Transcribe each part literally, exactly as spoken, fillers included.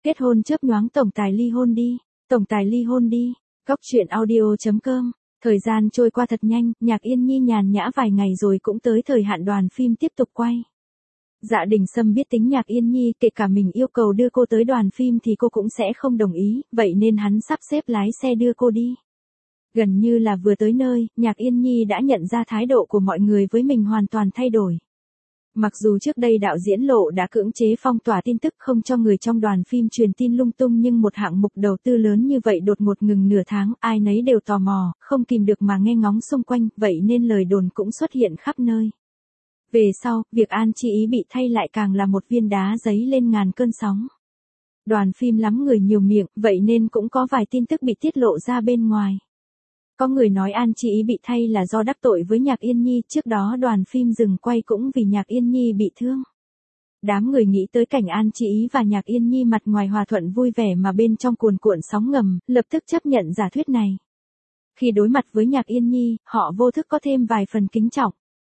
Kết hôn chớp nhoáng tổng tài ly hôn đi, tổng tài ly hôn đi. Góc truyện audio chấm com. Thời gian trôi qua thật nhanh, Nhạc Yên Nhi nhàn nhã vài ngày rồi cũng tới thời hạn đoàn phim tiếp tục quay. Dạ Đình Sâm biết tính Nhạc Yên Nhi, kể cả mình yêu cầu đưa cô tới đoàn phim thì cô cũng sẽ không đồng ý, vậy nên hắn sắp xếp lái xe đưa cô đi. Gần như là vừa tới nơi, Nhạc Yên Nhi đã nhận ra thái độ của mọi người với mình hoàn toàn thay đổi. Mặc dù trước đây đạo diễn Lộ đã cưỡng chế phong tỏa tin tức không cho người trong đoàn phim truyền tin lung tung, nhưng một hạng mục đầu tư lớn như vậy đột ngột ngừng nửa tháng, ai nấy đều tò mò, không kìm được mà nghe ngóng xung quanh, vậy nên lời đồn cũng xuất hiện khắp nơi. Về sau, việc An Chi Ý bị thay lại càng là một viên đá giấy lên ngàn cơn sóng. Đoàn phim lắm người nhiều miệng, vậy nên cũng có vài tin tức bị tiết lộ ra bên ngoài. Có người nói An Chi Ý bị thay là do đắc tội với Nhạc Yên Nhi, trước đó đoàn phim dừng quay cũng vì Nhạc Yên Nhi bị thương. Đám người nghĩ tới cảnh An Chi Ý và Nhạc Yên Nhi mặt ngoài hòa thuận vui vẻ mà bên trong cuồn cuộn sóng ngầm, lập tức chấp nhận giả thuyết này. Khi đối mặt với Nhạc Yên Nhi, họ vô thức có thêm vài phần kính trọng.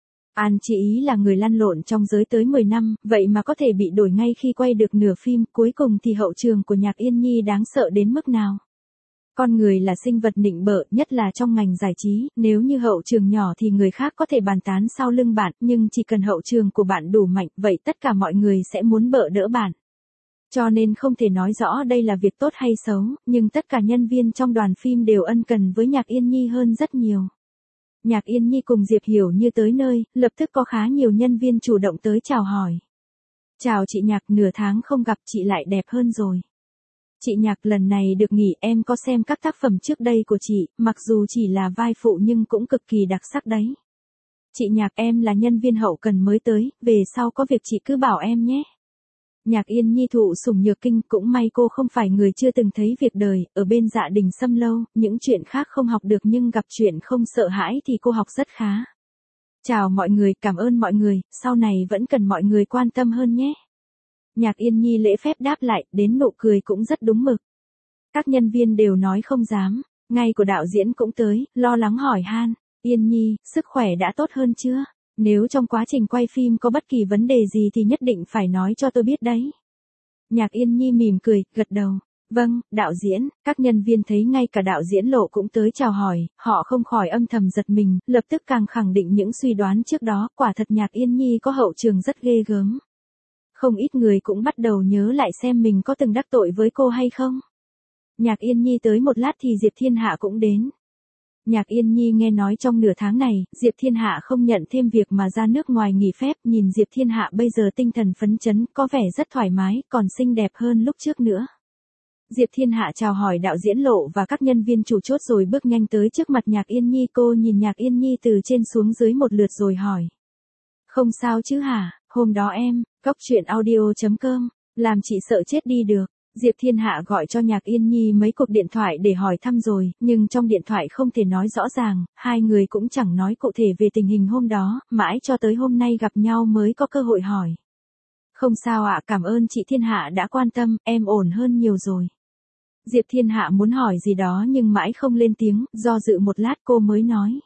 An Chi Ý là người lăn lộn trong giới tới mười năm, vậy mà có thể bị đổi ngay khi quay được nửa phim, cuối cùng thì hậu trường của Nhạc Yên Nhi đáng sợ đến mức nào. Con người là sinh vật nịnh bợ, nhất là trong ngành giải trí, nếu như hậu trường nhỏ thì người khác có thể bàn tán sau lưng bạn, nhưng chỉ cần hậu trường của bạn đủ mạnh, vậy tất cả mọi người sẽ muốn bợ đỡ bạn. Cho nên không thể nói rõ đây là việc tốt hay xấu, nhưng tất cả nhân viên trong đoàn phim đều ân cần với Nhạc Yên Nhi hơn rất nhiều. Nhạc Yên Nhi cùng Diệp Hiểu Như tới nơi, lập tức có khá nhiều nhân viên chủ động tới chào hỏi. Chào chị Nhạc, nửa tháng không gặp chị lại đẹp hơn rồi. Chị Nhạc, lần này được nghỉ, em có xem các tác phẩm trước đây của chị, mặc dù chỉ là vai phụ nhưng cũng cực kỳ đặc sắc đấy. Chị Nhạc, em là nhân viên hậu cần mới tới, về sau có việc chị cứ bảo em nhé. Nhạc Yên Nhi thụ sủng nhược kinh, cũng may cô không phải người chưa từng thấy việc đời, ở bên Dạ Đình Sâm lâu, những chuyện khác không học được nhưng gặp chuyện không sợ hãi thì cô học rất khá. Chào mọi người, cảm ơn mọi người, sau này vẫn cần mọi người quan tâm hơn nhé. Nhạc Yên Nhi lễ phép đáp lại, đến nụ cười cũng rất đúng mực. Các nhân viên đều nói không dám, ngay của đạo diễn cũng tới, lo lắng hỏi han, Yên Nhi, sức khỏe đã tốt hơn chưa? Nếu trong quá trình quay phim có bất kỳ vấn đề gì thì nhất định phải nói cho tôi biết đấy. Nhạc Yên Nhi mỉm cười, gật đầu. Vâng, đạo diễn. Các nhân viên thấy ngay cả đạo diễn Lộ cũng tới chào hỏi, họ không khỏi âm thầm giật mình, lập tức càng khẳng định những suy đoán trước đó, quả thật Nhạc Yên Nhi có hậu trường rất ghê gớm. Không ít người cũng bắt đầu nhớ lại xem mình có từng đắc tội với cô hay không. Nhạc Yên Nhi tới một lát thì Diệp Thiên Hạ cũng đến. Nhạc Yên Nhi nghe nói trong nửa tháng này, Diệp Thiên Hạ không nhận thêm việc mà ra nước ngoài nghỉ phép, nhìn Diệp Thiên Hạ bây giờ tinh thần phấn chấn, có vẻ rất thoải mái, còn xinh đẹp hơn lúc trước nữa. Diệp Thiên Hạ chào hỏi đạo diễn Lộ và các nhân viên chủ chốt rồi bước nhanh tới trước mặt Nhạc Yên Nhi, cô nhìn Nhạc Yên Nhi từ trên xuống dưới một lượt rồi hỏi. Không sao chứ hả, hôm đó em, góc truyện audio chấm com, làm chị sợ chết đi được. Diệp Thiên Hạ gọi cho Nhạc Yên Nhi mấy cuộc điện thoại để hỏi thăm rồi, nhưng trong điện thoại không thể nói rõ ràng, hai người cũng chẳng nói cụ thể về tình hình hôm đó, mãi cho tới hôm nay gặp nhau mới có cơ hội hỏi. Không sao ạ, cảm ơn chị Thiên Hạ đã quan tâm, em ổn hơn nhiều rồi. Diệp Thiên Hạ muốn hỏi gì đó nhưng mãi không lên tiếng, do dự một lát cô mới nói.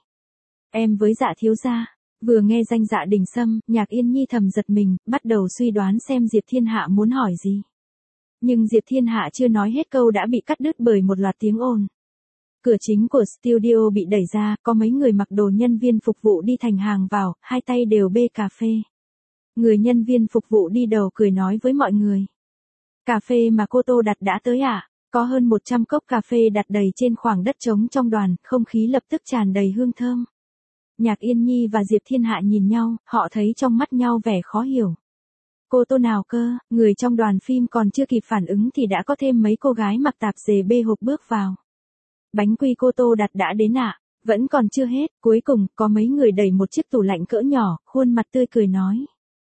Em với Dạ thiếu gia. Vừa nghe danh Dạ Đình Sâm, Nhạc Yên Nhi thầm giật mình, bắt đầu suy đoán xem Diệp Thiên Hạ muốn hỏi gì. Nhưng Diệp Thiên Hạ chưa nói hết câu đã bị cắt đứt bởi một loạt tiếng ồn. Cửa chính của studio bị đẩy ra, có mấy người mặc đồ nhân viên phục vụ đi thành hàng vào, hai tay đều bê cà phê. Người nhân viên phục vụ đi đầu cười nói với mọi người. Cà phê mà cô Tô đặt đã tới à? Có hơn một trăm cốc cà phê đặt đầy trên khoảng đất trống trong đoàn, không khí lập tức tràn đầy hương thơm. Nhạc Yên Nhi và Diệp Thiên Hạ nhìn nhau, họ thấy trong mắt nhau vẻ khó hiểu. Cô Tô nào cơ? Người trong đoàn phim còn chưa kịp phản ứng thì đã có thêm mấy cô gái mặc tạp dề bê hộp bước vào. Bánh quy cô Tô đặt đã đến ạ? À? Vẫn còn chưa hết, cuối cùng có mấy người đẩy một chiếc tủ lạnh cỡ nhỏ, khuôn mặt tươi cười nói.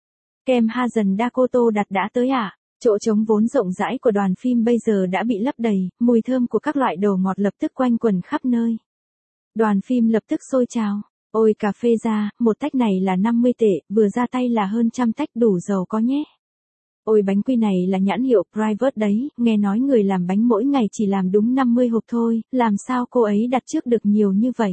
Kem Hazen đa cô Tô đặt đã tới ạ? À? Chỗ trống vốn rộng rãi của đoàn phim bây giờ đã bị lấp đầy, mùi thơm của các loại đồ ngọt lập tức quanh quẩn khắp nơi. Đoàn phim lập tức sôi trào. Ôi cà phê ra, một tách này là năm mươi tệ, vừa ra tay là hơn trăm tách, đủ giàu có nhé. Ôi bánh quy này là nhãn hiệu Private đấy, nghe nói người làm bánh mỗi ngày chỉ làm đúng năm mươi hộp thôi, làm sao cô ấy đặt trước được nhiều như vậy.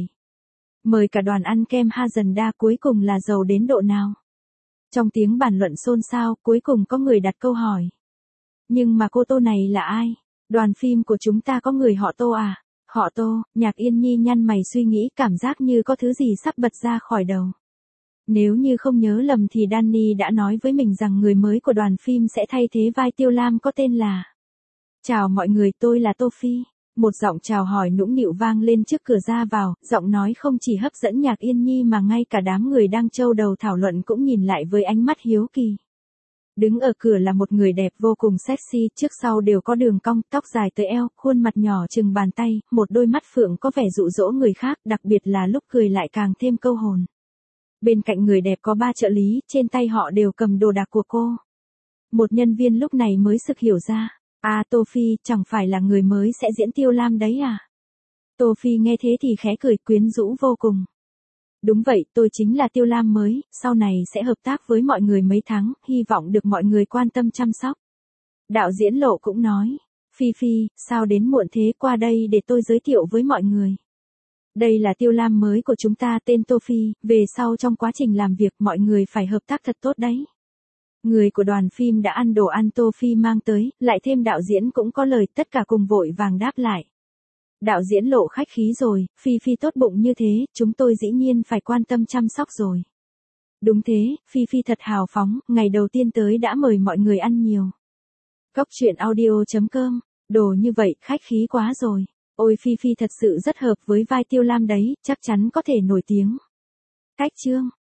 Mời cả đoàn ăn kem Hazen đa, cuối cùng là giàu đến độ nào. Trong tiếng bàn luận xôn xao, cuối cùng có người đặt câu hỏi. Nhưng mà cô Tô này là ai? Đoàn phim của chúng ta có người họ Tô à? Họ Tô, Nhạc Yên Nhi nhăn mày suy nghĩ, cảm giác như có thứ gì sắp bật ra khỏi đầu. Nếu như không nhớ lầm thì Danny đã nói với mình rằng người mới của đoàn phim sẽ thay thế vai Tiêu Lam có tên là... Chào mọi người, tôi là Tô Phi. Một giọng chào hỏi nũng nịu vang lên trước cửa ra vào, giọng nói không chỉ hấp dẫn Nhạc Yên Nhi mà ngay cả đám người đang châu đầu thảo luận cũng nhìn lại với ánh mắt hiếu kỳ. Đứng ở cửa là một người đẹp vô cùng sexy, trước sau đều có đường cong, tóc dài tới eo, khuôn mặt nhỏ chừng bàn tay, một đôi mắt phượng có vẻ dụ dỗ người khác, đặc biệt là lúc cười lại càng thêm câu hồn. Bên cạnh người đẹp có ba trợ lý, trên tay họ đều cầm đồ đạc của cô. Một nhân viên lúc này mới sực hiểu ra. À, Tô Phi, chẳng phải là người mới sẽ diễn Tiêu Lam đấy à? Tô Phi nghe thế thì khẽ cười, quyến rũ vô cùng. Đúng vậy, tôi chính là Tiêu Lam mới, sau này sẽ hợp tác với mọi người mấy tháng, hy vọng được mọi người quan tâm chăm sóc. Đạo diễn Lộ cũng nói, Phi Phi, sao đến muộn thế, qua đây để tôi giới thiệu với mọi người. Đây là Tiêu Lam mới của chúng ta, tên Tô Phi, về sau trong quá trình làm việc mọi người phải hợp tác thật tốt đấy. Người của đoàn phim đã ăn đồ ăn Tô Phi mang tới, lại thêm đạo diễn cũng có lời, tất cả cùng vội vàng đáp lại. Đạo diễn Lộ khách khí rồi, Phi Phi tốt bụng như thế, chúng tôi dĩ nhiên phải quan tâm chăm sóc rồi. Đúng thế, Phi Phi thật hào phóng, ngày đầu tiên tới đã mời mọi người ăn nhiều. Cốc truyện audio chấm com, đồ như vậy, khách khí quá rồi. Ôi Phi Phi thật sự rất hợp với vai Tiêu Lam đấy, chắc chắn có thể nổi tiếng. Cách chương.